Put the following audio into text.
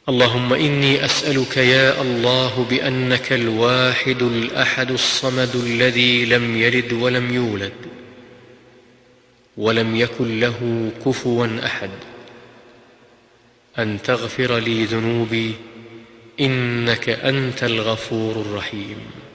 اللهم إني أسألك يا الله بأنك الواحد الأحد الصمد الذي لم يلد ولم يولد ولم يكن له كفوا أحد أن تغفر لي ذنوبي إنك أنت الغفور الرحيم.